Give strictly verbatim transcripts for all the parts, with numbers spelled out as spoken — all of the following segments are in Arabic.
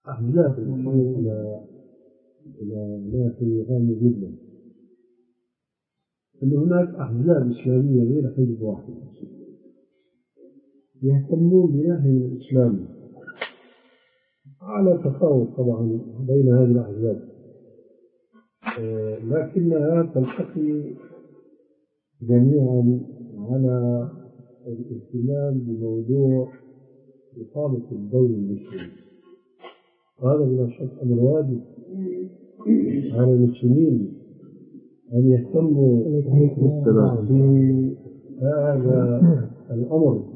أحزاب الوصول إلى إلى ناحية هامة جدا، أن هناك أحزاب إسلامية غير حزب واحد يهتمون بناحية الإسلام على تفاوت طبعا بين هذه الأحزاب، لكنها تلتقي جميعا على الاهتمام بموضوع إقامة الدولة المسلمة. هذا بلا شك أمر واجب على المسلمين أن يهتموا بهذا الأمر،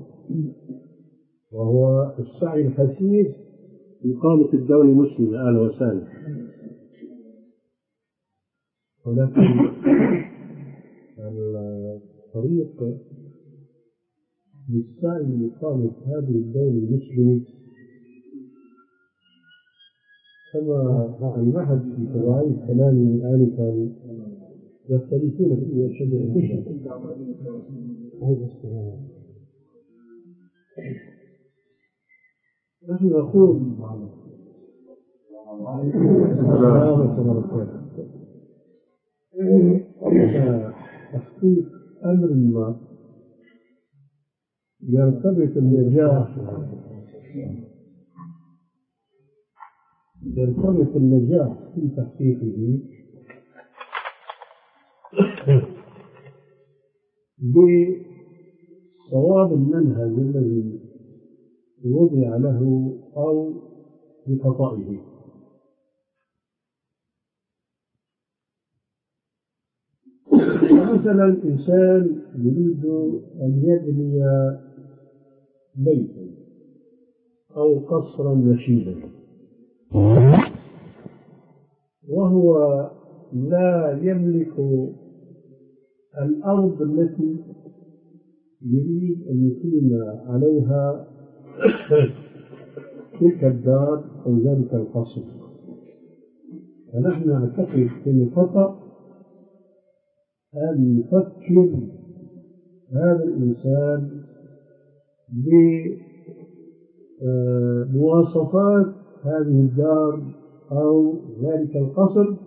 وهو السعي الحثيث لإقامة الدولة المسلمة. أهلا وسهلا. ولكن الطريق للسعي لإقامة هذه الدولة المسلمة كما المعهد في تبعي الكلام من آنفا يختلفون في أشد الأشياء. نحن نقول تحقيق أمر ما يرتبط النجاح يرتبط النجاح في تحقيقه بصواب المنهج الذي وضع له أو بخطئه. مثلا إنسان يريد أن يبني بيتا أو قصرا نشيدا، وهو لا يملك الأرض التي يريد أن يقيم عليها تلك الدار أو ذلك القصر. فنحن نعتقد أن خطأ أن يفكر هذا الإنسان بمواصفات هذه الدار أو ذلك القصر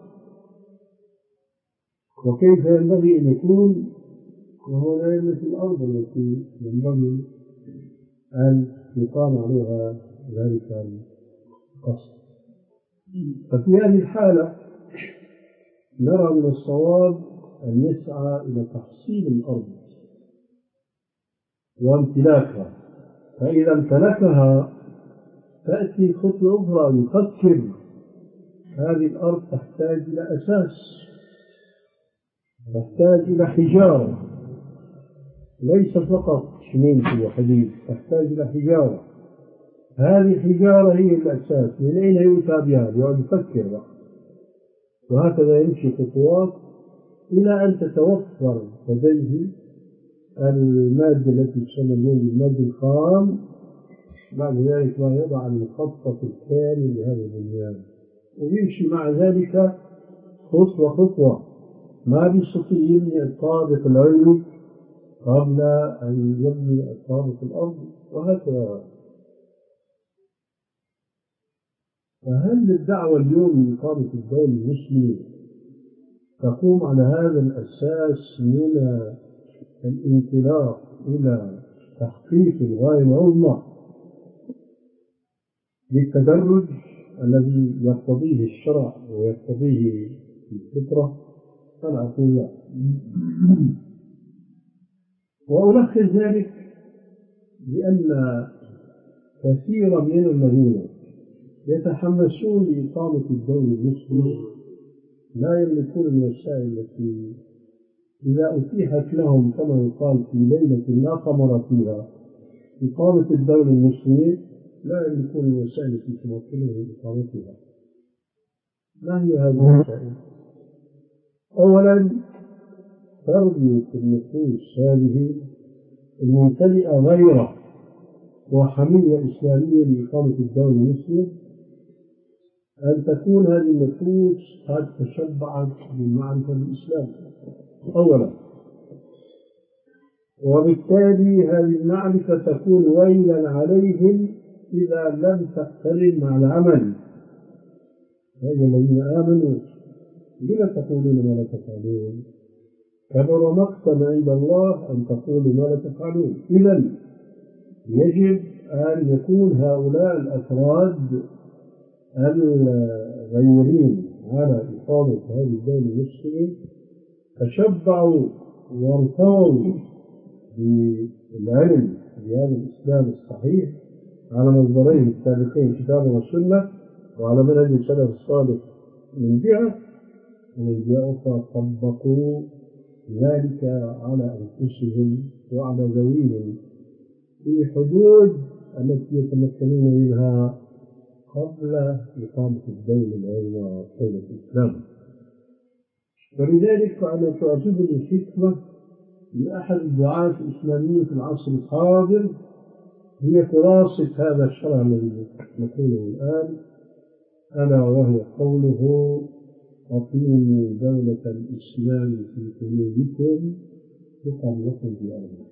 وكيف ينبغي أن يكون، وهو لا يملك الأرض التي ينبغي أن يقام عليها ذلك القصر. ففي هذه الحالة نرى من الصواب أن يسعى إلى تحصيل الأرض وامتلاكها، فإذا امتلكها تأتي خطوة أخرى يفكر هذه الأرض تحتاج إلى أساس، تحتاج إلى حجارة، ليس فقط سمنت وحديد، تحتاج إلى حجارة. هذه الحجارة هي الأساس، من أين يؤتى بها؟ يقعد يفكر بقى، وهكذا يمشي خطوات إلى أن تتوفر لديه المادة التي تسمى المادة الخام. بعد ذلك ما يضع المخطط الكامل لهذا البنيان، ويمشي مع ذلك خطوة خطوة. ما بيستطيع يبني الطابق العلوي قبل أن يبني الطابق الأرضي، وهكذا. فهل الدعوة اليوم لإقامة الدولة المسلمة تقوم على هذا الأساس من الانطلاق إلى تحقيق الغاية العظمى بالتدرج الذي يقتضيه الشرع ويقتضيه الفطرة؟ أنا أقول لا. وألخص ذلك بأن كثيرا من الذين يتحمسون لإقامة الدولة المسلمة لا يملكون الوسائل التي إذا أتيحت لهم كما يقال في ليلة لا قمر فيها إقامة الدولة المسلمة، لا يملكون الوسائل التي تمكنهم من إقامتها. ما هي هذه الوسائل؟ أولا تربية النفوس هذه الممتلئة غيرة وحمية إسلامية لإقامة الدولة المسلمة، أن تكون هذه النفوس قد تشبعت بالمعرفة بالإسلام أولا، وبالتالي هذه المعرفة تكون ويلا عليهم إذا لم تقترن مع العمل يا أيها الذين آمنوا لم تقولون ما لا تفعلون كبر مقتا عند الله أن تقولوا ما لا تفعلون. إذن يجب أن يكون هؤلاء الأفراد الغيورين على إقامة هذه الدولة المسلمة تشبعوا وارتووا بالعلم بهذا الإسلام الصحيح على مصدرين السابقين كتاب والسنة وعلى منهج السلف الصالح من جهة، ومن جهة أخرى طبقوا ذلك على أنفسهم وعلى ذويهم في حدود التي يتمكنون منها قبل إقامة الدولة العظمى دولة الإسلام. ولذلك فأنا تعجبني الحكمة لأحد الدعاة الإسلاميين في العصر الحاضر هي خلاصة هذا الشرع الذي نقوله الآن، ألا وهي قوله أقيموا دولة الإسلام في قلوبكم تقم لكم في أرضكم.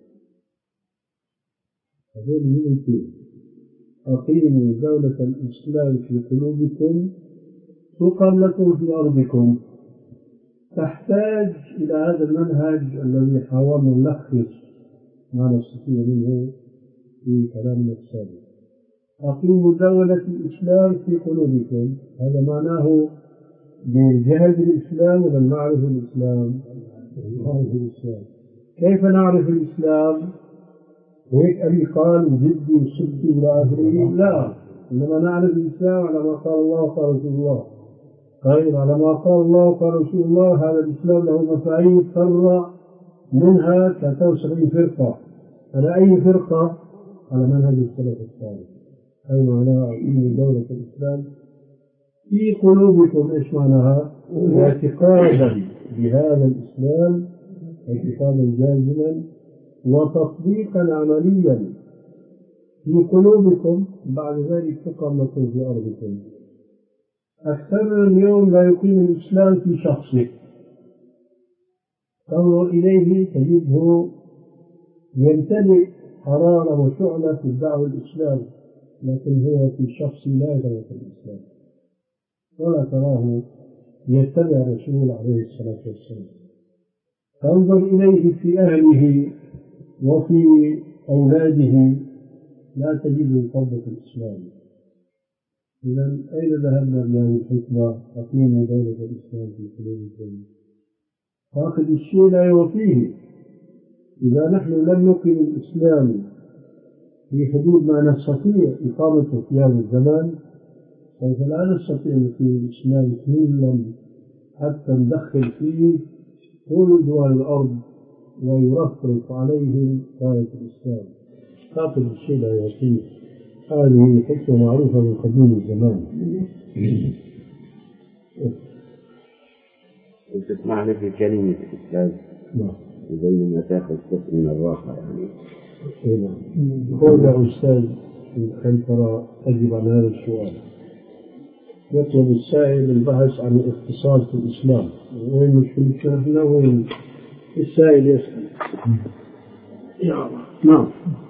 هذول يمكن أقيموا دولة الإسلام في قلوبكم تقم لكم في أرضكم، تحتاج إلى هذا المنهج الذي حاولنا نلخص ما نستطيع منه في كلامنا السابق. أقيموا دولة الإسلام في قلوبكم، هذا معناه بجهد الإسلام ولا نعرف الإسلام؟ نعرف الإسلام. كيف نعرف الإسلام؟ هيك أبي قال وجدي وسبتي إلى آخره؟ لا، إنما نعرف الإسلام على ما قال الله وقال رسول الله. طيب على ما قال الله وقال رسول الله هذا الإسلام له مفاهيم فرع منها ثلاثة وسبعين فرقة، على أي فرقة؟ على منهج السلف الصالح. أي معناها أقيموا دولة الإسلام في قلوبكم. إيش معناها؟ اعتقادا بهذا الإسلام اعتقادا جازما وتطبيقا عمليا في قلوبكم، بعد ذلك تقام لكم في أرضكم. أكثر اليوم لا يقيم الإسلام في شخصه، تنظر إليه تجده يمتلئ حرارة وشعلة في الدعوة الإسلام، لكن هو في شخص لا يدعو الإسلام ولا تراه يتبع الرسول عليه الصلاة والسلام. تنظر إليه في أهله وفي أولاده لا تجد يطبق الإسلام. إذن أين ذهبنا بهذه الحكمة؟ أقيموا دولة الإسلام في قلوبكم. فاقد الشيء لا يوفيه. إذا نحن لم نقم الإسلام في حدود ما نستطيع إقامته في هذا الزمان، سوف لا نستطيع نقيم الإسلام كلا حتى ندخل فيه كل دول الأرض ويرفرق عليهم راية الإسلام. فاقد الشيء لا يوفيه. هذه حكمة معروفة من قديم الزمان. تسمعني في كلمة الإسلام زي ما تاخذ كفر من الراحة يعني. قول يا أستاذ كيف ترى أجب عن هذا السؤال؟ يطلب السائل البحث عن الاقتصاد في الإسلام. وين مشكلة؟ وين السائل يسأل؟ يا الله. نعم.